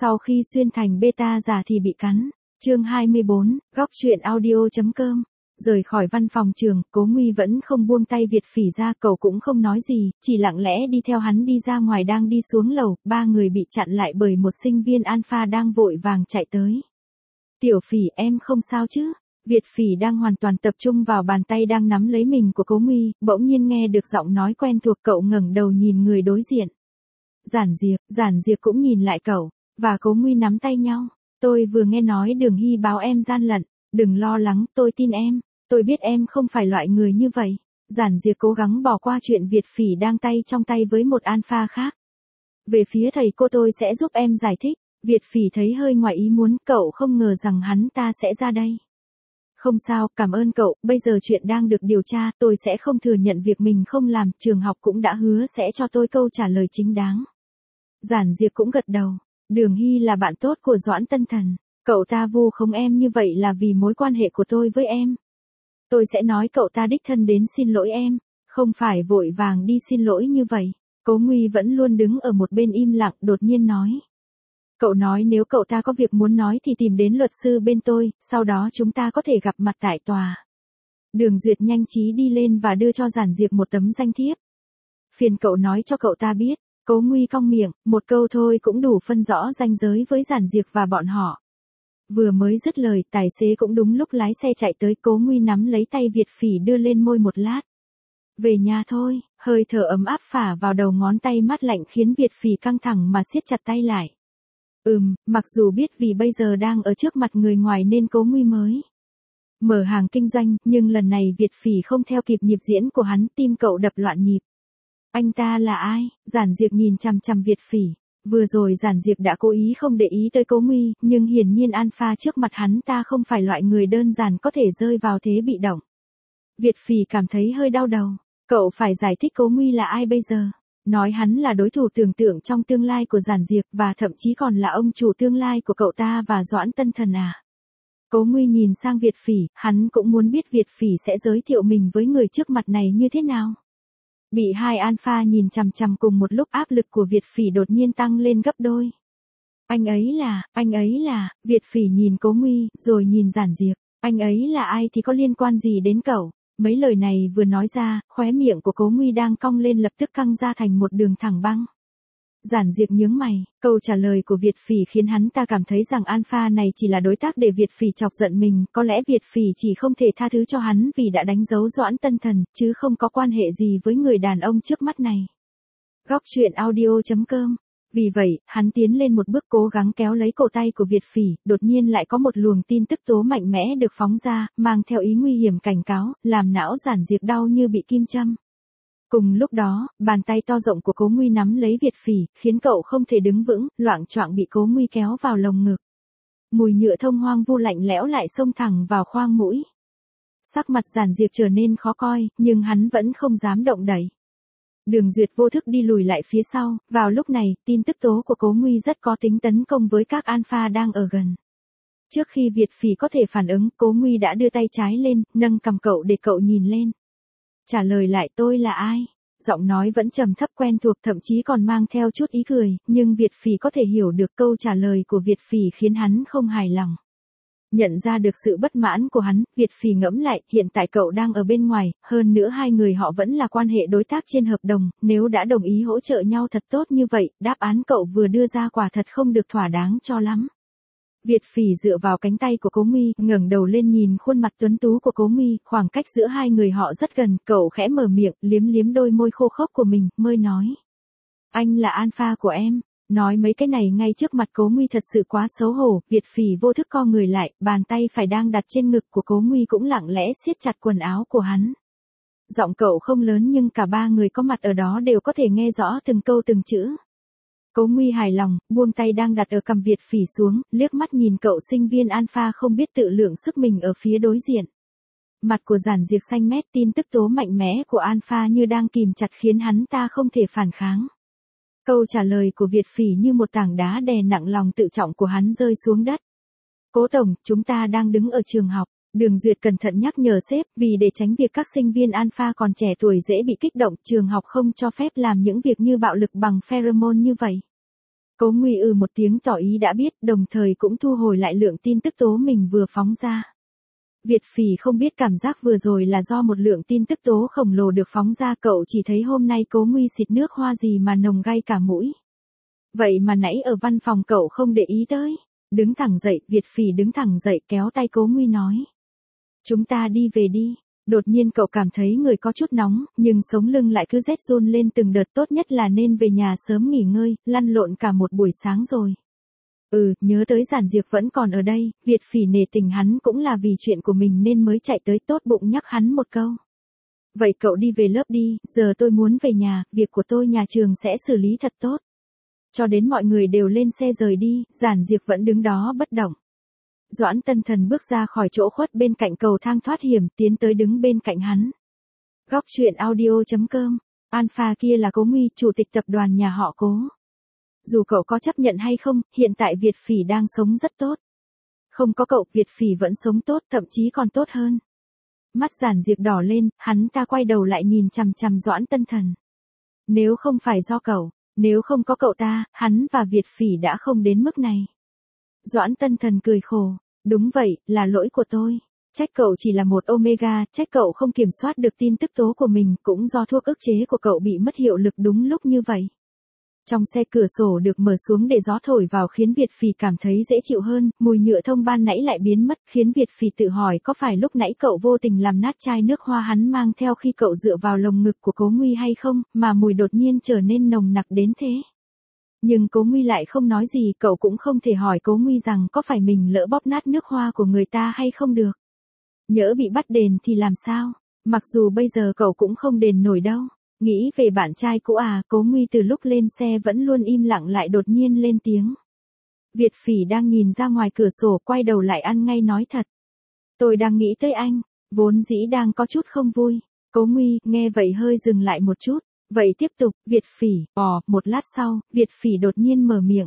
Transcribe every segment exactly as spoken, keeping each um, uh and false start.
Sau khi xuyên thành beta giả thì bị cắn. Chương hai mươi bốn, góc truyện audio.com. Rời khỏi văn phòng trường, Cố Nguy vẫn không buông tay Việt Phỉ ra, cậu cũng không nói gì, chỉ lặng lẽ đi theo hắn đi ra ngoài. Đang đi xuống lầu, ba người bị chặn lại bởi một sinh viên alpha đang vội vàng chạy tới. Tiểu Phỉ, em không sao chứ? Việt Phỉ đang hoàn toàn tập trung vào bàn tay đang nắm lấy mình của Cố Nguy, bỗng nhiên nghe được giọng nói quen thuộc. Cậu ngẩng đầu nhìn người đối diện. Giản Diệp, Giản Diệp cũng nhìn lại cậu, và Cố Nguy nắm tay nhau. Tôi vừa nghe nói Đường Hy báo em gian lận, đừng lo lắng, tôi tin em, tôi biết em không phải loại người như vậy. Giản Diệp cố gắng bỏ qua chuyện Việt Phỉ đang tay trong tay với một alpha khác. Về phía thầy cô tôi sẽ giúp em giải thích. Việt Phỉ thấy hơi ngoài ý muốn, cậu không ngờ rằng hắn ta sẽ ra đây. Không sao, cảm ơn cậu, bây giờ chuyện đang được điều tra, tôi sẽ không thừa nhận việc mình không làm, trường học cũng đã hứa sẽ cho tôi câu trả lời chính đáng. Giản Diệp cũng gật đầu. Đường Hy là bạn tốt của Doãn Tân Thần, cậu ta vu khống em như vậy là vì mối quan hệ của tôi với em. Tôi sẽ nói cậu ta đích thân đến xin lỗi em, không phải vội vàng đi xin lỗi như vậy. Cố Nguy vẫn luôn đứng ở một bên im lặng, đột nhiên nói. Cậu nói nếu cậu ta có việc muốn nói thì tìm đến luật sư bên tôi, sau đó chúng ta có thể gặp mặt tại tòa. Đường Duyệt nhanh trí đi lên và đưa cho Giản Diệp một tấm danh thiếp. Phiền cậu nói cho cậu ta biết. Cố Nguy cong miệng, một câu thôi cũng đủ phân rõ ranh giới với Giản Diệp và bọn họ. Vừa mới dứt lời, tài xế cũng đúng lúc lái xe chạy tới. Cố Nguy nắm lấy tay Việt Phỉ đưa lên môi một lát. Về nhà thôi, hơi thở ấm áp phả vào đầu ngón tay mát lạnh khiến Việt Phỉ căng thẳng mà siết chặt tay lại. Ừm, mặc dù biết vì bây giờ đang ở trước mặt người ngoài nên Cố Nguy mới mở hàng kinh doanh, nhưng lần này Việt Phỉ không theo kịp nhịp diễn của hắn, tim cậu đập loạn nhịp. Anh ta là ai? Giản Diệp nhìn chằm chằm Việt Phỉ. Vừa rồi Giản Diệp đã cố ý không để ý tới Cố Nguy, nhưng hiển nhiên alpha trước mặt hắn ta không phải loại người đơn giản có thể rơi vào thế bị động. Việt Phỉ cảm thấy hơi đau đầu. Cậu phải giải thích Cố Nguy là ai bây giờ? Nói hắn là đối thủ tưởng tượng trong tương lai của Giản Diệp và thậm chí còn là ông chủ tương lai của cậu ta và Doãn Tân Thần à? Cố Nguy nhìn sang Việt Phỉ, hắn cũng muốn biết Việt Phỉ sẽ giới thiệu mình với người trước mặt này như thế nào. Bị hai alpha nhìn chằm chằm cùng một lúc, áp lực của Việt Phỉ đột nhiên tăng lên gấp đôi. Anh ấy là, anh ấy là, Việt Phỉ nhìn Cố Nguy, rồi nhìn Giản Diệp. Anh ấy là ai thì có liên quan gì đến cậu? Mấy lời này vừa nói ra, khóe miệng của Cố Nguy đang cong lên lập tức căng ra thành một đường thẳng băng. Giản Diệp nhướng mày, câu trả lời của Việt Phỉ khiến hắn ta cảm thấy rằng alpha này chỉ là đối tác để Việt Phỉ chọc giận mình, có lẽ Việt Phỉ chỉ không thể tha thứ cho hắn vì đã đánh dấu Doãn Tân Thần, chứ không có quan hệ gì với người đàn ông trước mắt này. Góc truyện audio.com. Vì vậy, hắn tiến lên một bước cố gắng kéo lấy cổ tay của Việt Phỉ, đột nhiên lại có một luồng tin tức tố mạnh mẽ được phóng ra, mang theo ý nguy hiểm cảnh cáo, làm não Giản Diệp đau như bị kim châm. Cùng lúc đó, bàn tay to rộng của Cố Nguy nắm lấy Việt Phỉ, khiến cậu không thể đứng vững, loạng choạng bị Cố Nguy kéo vào lồng ngực. Mùi nhựa thông hoang vu lạnh lẽo lại xông thẳng vào khoang mũi. Sắc mặt Giản Diệp trở nên khó coi, nhưng hắn vẫn không dám động đậy. Đường Duyệt vô thức đi lùi lại phía sau, vào lúc này, tin tức tố của Cố Nguy rất có tính tấn công với các alpha đang ở gần. Trước khi Việt Phỉ có thể phản ứng, Cố Nguy đã đưa tay trái lên, nâng cằm cậu để cậu nhìn lên. Trả lời lại, tôi là ai? Giọng nói vẫn trầm thấp quen thuộc, thậm chí còn mang theo chút ý cười, nhưng Việt Phỉ có thể hiểu được câu trả lời của Việt Phỉ khiến hắn không hài lòng. Nhận ra được sự bất mãn của hắn, Việt Phỉ ngẫm lại, hiện tại cậu đang ở bên ngoài, hơn nữa hai người họ vẫn là quan hệ đối tác trên hợp đồng, nếu đã đồng ý hỗ trợ nhau thật tốt như vậy, đáp án cậu vừa đưa ra quả thật không được thỏa đáng cho lắm. Việt Phỉ dựa vào cánh tay của Cố Nguy, ngẩng đầu lên nhìn khuôn mặt tuấn tú của Cố Nguy, khoảng cách giữa hai người họ rất gần, cậu khẽ mở miệng, liếm liếm đôi môi khô khốc của mình, mới nói. Anh là alpha của em. Nói mấy cái này ngay trước mặt Cố Nguy thật sự quá xấu hổ, Việt Phỉ vô thức co người lại, bàn tay phải đang đặt trên ngực của Cố Nguy cũng lặng lẽ siết chặt quần áo của hắn. Giọng cậu không lớn nhưng cả ba người có mặt ở đó đều có thể nghe rõ từng câu từng chữ. Cố Nguy hài lòng, buông tay đang đặt ở cằm Việt Phỉ xuống, liếc mắt nhìn cậu sinh viên alpha không biết tự lượng sức mình ở phía đối diện. Mặt của Giản Diệp xanh mét, tin tức tố mạnh mẽ của alpha như đang kìm chặt khiến hắn ta không thể phản kháng. Câu trả lời của Việt Phỉ như một tảng đá đè nặng lòng tự trọng của hắn rơi xuống đất. Cố tổng, chúng ta đang đứng ở trường học. Đường Duyệt cẩn thận nhắc nhở sếp, vì để tránh việc các sinh viên alpha còn trẻ tuổi dễ bị kích động, trường học không cho phép làm những việc như bạo lực bằng pheromone như vậy. Cố Nguy ừ một tiếng tỏ ý đã biết, đồng thời cũng thu hồi lại lượng tin tức tố mình vừa phóng ra. Việt Phỉ không biết cảm giác vừa rồi là do một lượng tin tức tố khổng lồ được phóng ra, cậu chỉ thấy hôm nay Cố Nguy xịt nước hoa gì mà nồng gay cả mũi. Vậy mà nãy ở văn phòng cậu không để ý tới. Đứng thẳng dậy, Việt Phỉ đứng thẳng dậy kéo tay Cố Nguy nói. Chúng ta đi về đi. Đột nhiên cậu cảm thấy người có chút nóng, nhưng sống lưng lại cứ rét run lên từng đợt, tốt nhất là nên về nhà sớm nghỉ ngơi, lăn lộn cả một buổi sáng rồi. Ừ, nhớ tới Giản Diệp vẫn còn ở đây, Việt Phỉ nể tình hắn cũng là vì chuyện của mình nên mới chạy tới, tốt bụng nhắc hắn một câu. Vậy cậu đi về lớp đi, giờ tôi muốn về nhà, việc của tôi nhà trường sẽ xử lý thật tốt. Cho đến mọi người đều lên xe rời đi, Giản Diệp vẫn đứng đó bất động. Doãn Tân Thần bước ra khỏi chỗ khuất bên cạnh cầu thang thoát hiểm, tiến tới đứng bên cạnh hắn. Góc truyện audio chấm com. Alpha kia là Cố Nguy, chủ tịch tập đoàn nhà họ Cố. Dù cậu có chấp nhận hay không, hiện tại Việt Phỉ đang sống rất tốt. Không có cậu, Việt Phỉ vẫn sống tốt, thậm chí còn tốt hơn. Mắt Giản Diệp đỏ lên, hắn ta quay đầu lại nhìn chằm chằm Doãn Tân Thần. Nếu không phải do cậu, nếu không có cậu ta, hắn và Việt Phỉ đã không đến mức này. Doãn Tân Thần cười khổ. Đúng vậy, là lỗi của tôi. Trách cậu chỉ là một Omega, trách cậu không kiểm soát được tin tức tố của mình, cũng do thuốc ức chế của cậu bị mất hiệu lực đúng lúc như vậy. Trong xe cửa sổ được mở xuống để gió thổi vào khiến Việt Phỉ cảm thấy dễ chịu hơn, mùi nhựa thông ban nãy lại biến mất, khiến Việt Phỉ tự hỏi có phải lúc nãy cậu vô tình làm nát chai nước hoa hắn mang theo khi cậu dựa vào lồng ngực của Cố Nguy hay không, mà mùi đột nhiên trở nên nồng nặc đến thế. Nhưng Cố Nguy lại không nói gì, cậu cũng không thể hỏi Cố Nguy rằng có phải mình lỡ bóp nát nước hoa của người ta hay không được. Nhỡ bị bắt đền thì làm sao? Mặc dù bây giờ cậu cũng không đền nổi đâu. Nghĩ về bạn trai cũ à, Cố Nguy từ lúc lên xe vẫn luôn im lặng lại đột nhiên lên tiếng. Việt Phỉ đang nhìn ra ngoài cửa sổ, quay đầu lại ăn ngay nói thật. Tôi đang nghĩ tới anh, vốn dĩ đang có chút không vui. Cố Nguy nghe vậy hơi dừng lại một chút. Vậy tiếp tục, Việt Phỉ, ồ, một lát sau, Việt Phỉ đột nhiên mở miệng.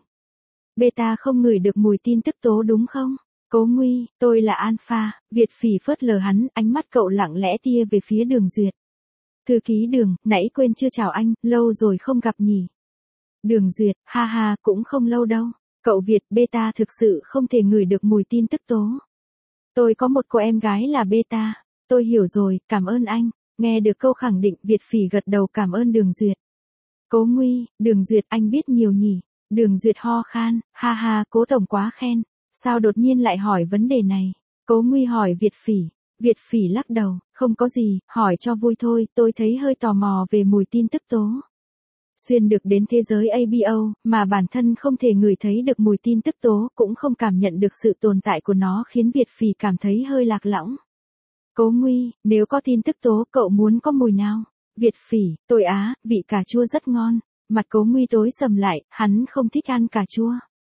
Beta không ngửi được mùi tin tức tố đúng không? Cố Nguy, tôi là Alpha, Việt Phỉ phớt lờ hắn, ánh mắt cậu lặng lẽ tia về phía Đường Duyệt. Thư ký Đường, nãy quên chưa chào anh, lâu rồi không gặp nhỉ. Đường Duyệt, ha ha, cũng không lâu đâu. Cậu Việt, Beta thực sự không thể ngửi được mùi tin tức tố. Tôi có một cô em gái là Beta. Tôi hiểu rồi, cảm ơn anh. Nghe được câu khẳng định, Việt Phỉ gật đầu cảm ơn Đường Duyệt. Cố Nguy, Đường Duyệt anh biết nhiều nhỉ. Đường Duyệt ho khan, ha ha, Cố tổng quá khen. Sao đột nhiên lại hỏi vấn đề này? Cố Nguy hỏi Việt Phỉ. Việt Phỉ lắc đầu, không có gì, hỏi cho vui thôi, tôi thấy hơi tò mò về mùi tin tức tố. Xuyên được đến thế giới a bê o, mà bản thân không thể ngửi thấy được mùi tin tức tố, cũng không cảm nhận được sự tồn tại của nó, khiến Việt Phỉ cảm thấy hơi lạc lõng. Cố Nguy, nếu có tin tức tố, cậu muốn có mùi nào? Việt Phỉ, tôi á, vị cà chua rất ngon. Mặt Cố Nguy tối sầm lại, hắn không thích ăn cà chua.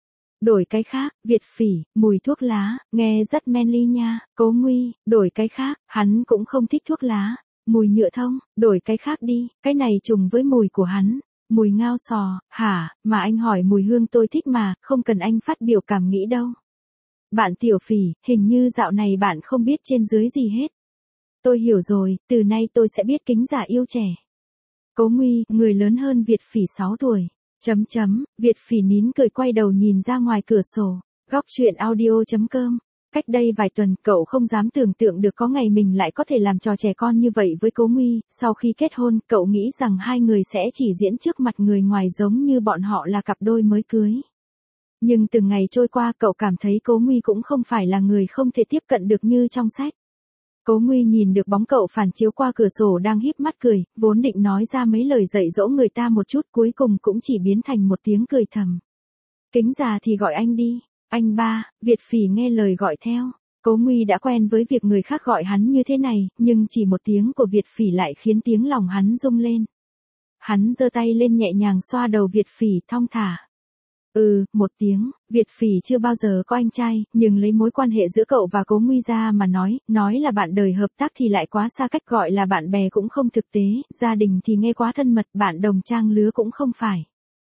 Đổi cái khác, Việt Phỉ, mùi thuốc lá, nghe rất manly nha. Cố Nguy, đổi cái khác, hắn cũng không thích thuốc lá. Mùi nhựa thông, đổi cái khác đi, cái này trùng với mùi của hắn. Mùi ngao sò, hả, mà anh hỏi mùi hương tôi thích mà, không cần anh phát biểu cảm nghĩ đâu. Bạn Tiểu Phỉ, hình như dạo này bạn không biết trên dưới gì hết. Tôi hiểu rồi, từ nay tôi sẽ biết kính già yêu trẻ. Cố Nguy, người lớn hơn Việt Phỉ sáu tuổi. Chấm chấm, Việt Phỉ nín cười quay đầu nhìn ra ngoài cửa sổ. Góc truyện audio chấm com. Cách đây vài tuần, cậu không dám tưởng tượng được có ngày mình lại có thể làm trò trẻ con như vậy với Cố Nguy. Sau khi kết hôn, cậu nghĩ rằng hai người sẽ chỉ diễn trước mặt người ngoài giống như bọn họ là cặp đôi mới cưới. Nhưng từng ngày trôi qua, cậu cảm thấy Cố Nguy cũng không phải là người không thể tiếp cận được như trong sách. Cố Nguy nhìn được bóng cậu phản chiếu qua cửa sổ đang híp mắt cười, vốn định nói ra mấy lời dạy dỗ người ta một chút, cuối cùng cũng chỉ biến thành một tiếng cười thầm. Kính già thì gọi anh đi. Anh ba, Việt Phỉ nghe lời gọi theo. Cố Nguy đã quen với việc người khác gọi hắn như thế này, nhưng chỉ một tiếng của Việt Phỉ lại khiến tiếng lòng hắn rung lên. Hắn giơ tay lên nhẹ nhàng xoa đầu Việt Phỉ thong thả. Ừ, một tiếng, Việt Phỉ chưa bao giờ có anh trai, nhưng lấy mối quan hệ giữa cậu và Cố Nguy ra mà nói, nói là bạn đời hợp tác thì lại quá xa cách, gọi là bạn bè cũng không thực tế, gia đình thì nghe quá thân mật, bạn đồng trang lứa cũng không phải.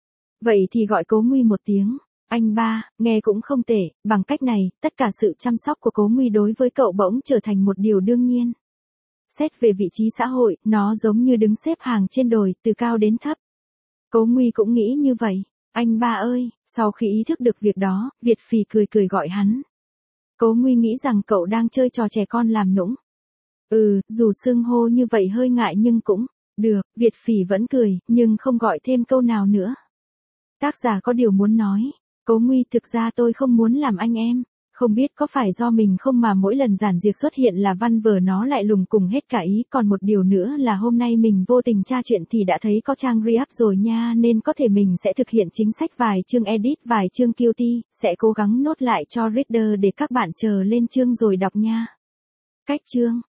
Vậy thì gọi Cố Nguy một tiếng, anh ba, nghe cũng không tệ, bằng cách này, tất cả sự chăm sóc của Cố Nguy đối với cậu bỗng trở thành một điều đương nhiên. Xét về vị trí xã hội, nó giống như đứng xếp hàng trên đồi, từ cao đến thấp. Cố Nguy cũng nghĩ như vậy. Anh ba ơi, sau khi ý thức được việc đó, Việt Phì cười cười gọi hắn. Cố Nguy nghĩ rằng cậu đang chơi trò trẻ con làm nũng. Ừ, dù xưng hô như vậy hơi ngại nhưng cũng được, Việt Phì vẫn cười, nhưng không gọi thêm câu nào nữa. Tác giả có điều muốn nói. Cố Nguy, thực ra tôi không muốn làm anh em. Không biết có phải do mình không mà mỗi lần giản diệt xuất hiện là văn vở nó lại lùng cùng hết cả ý. Còn một điều nữa là hôm nay mình vô tình tra chuyện thì đã thấy có trang re-up rồi nha, nên có thể mình sẽ thực hiện chính sách vài chương edit, vài chương guilty, sẽ cố gắng nốt lại cho reader để các bạn chờ lên chương rồi đọc nha. Cách chương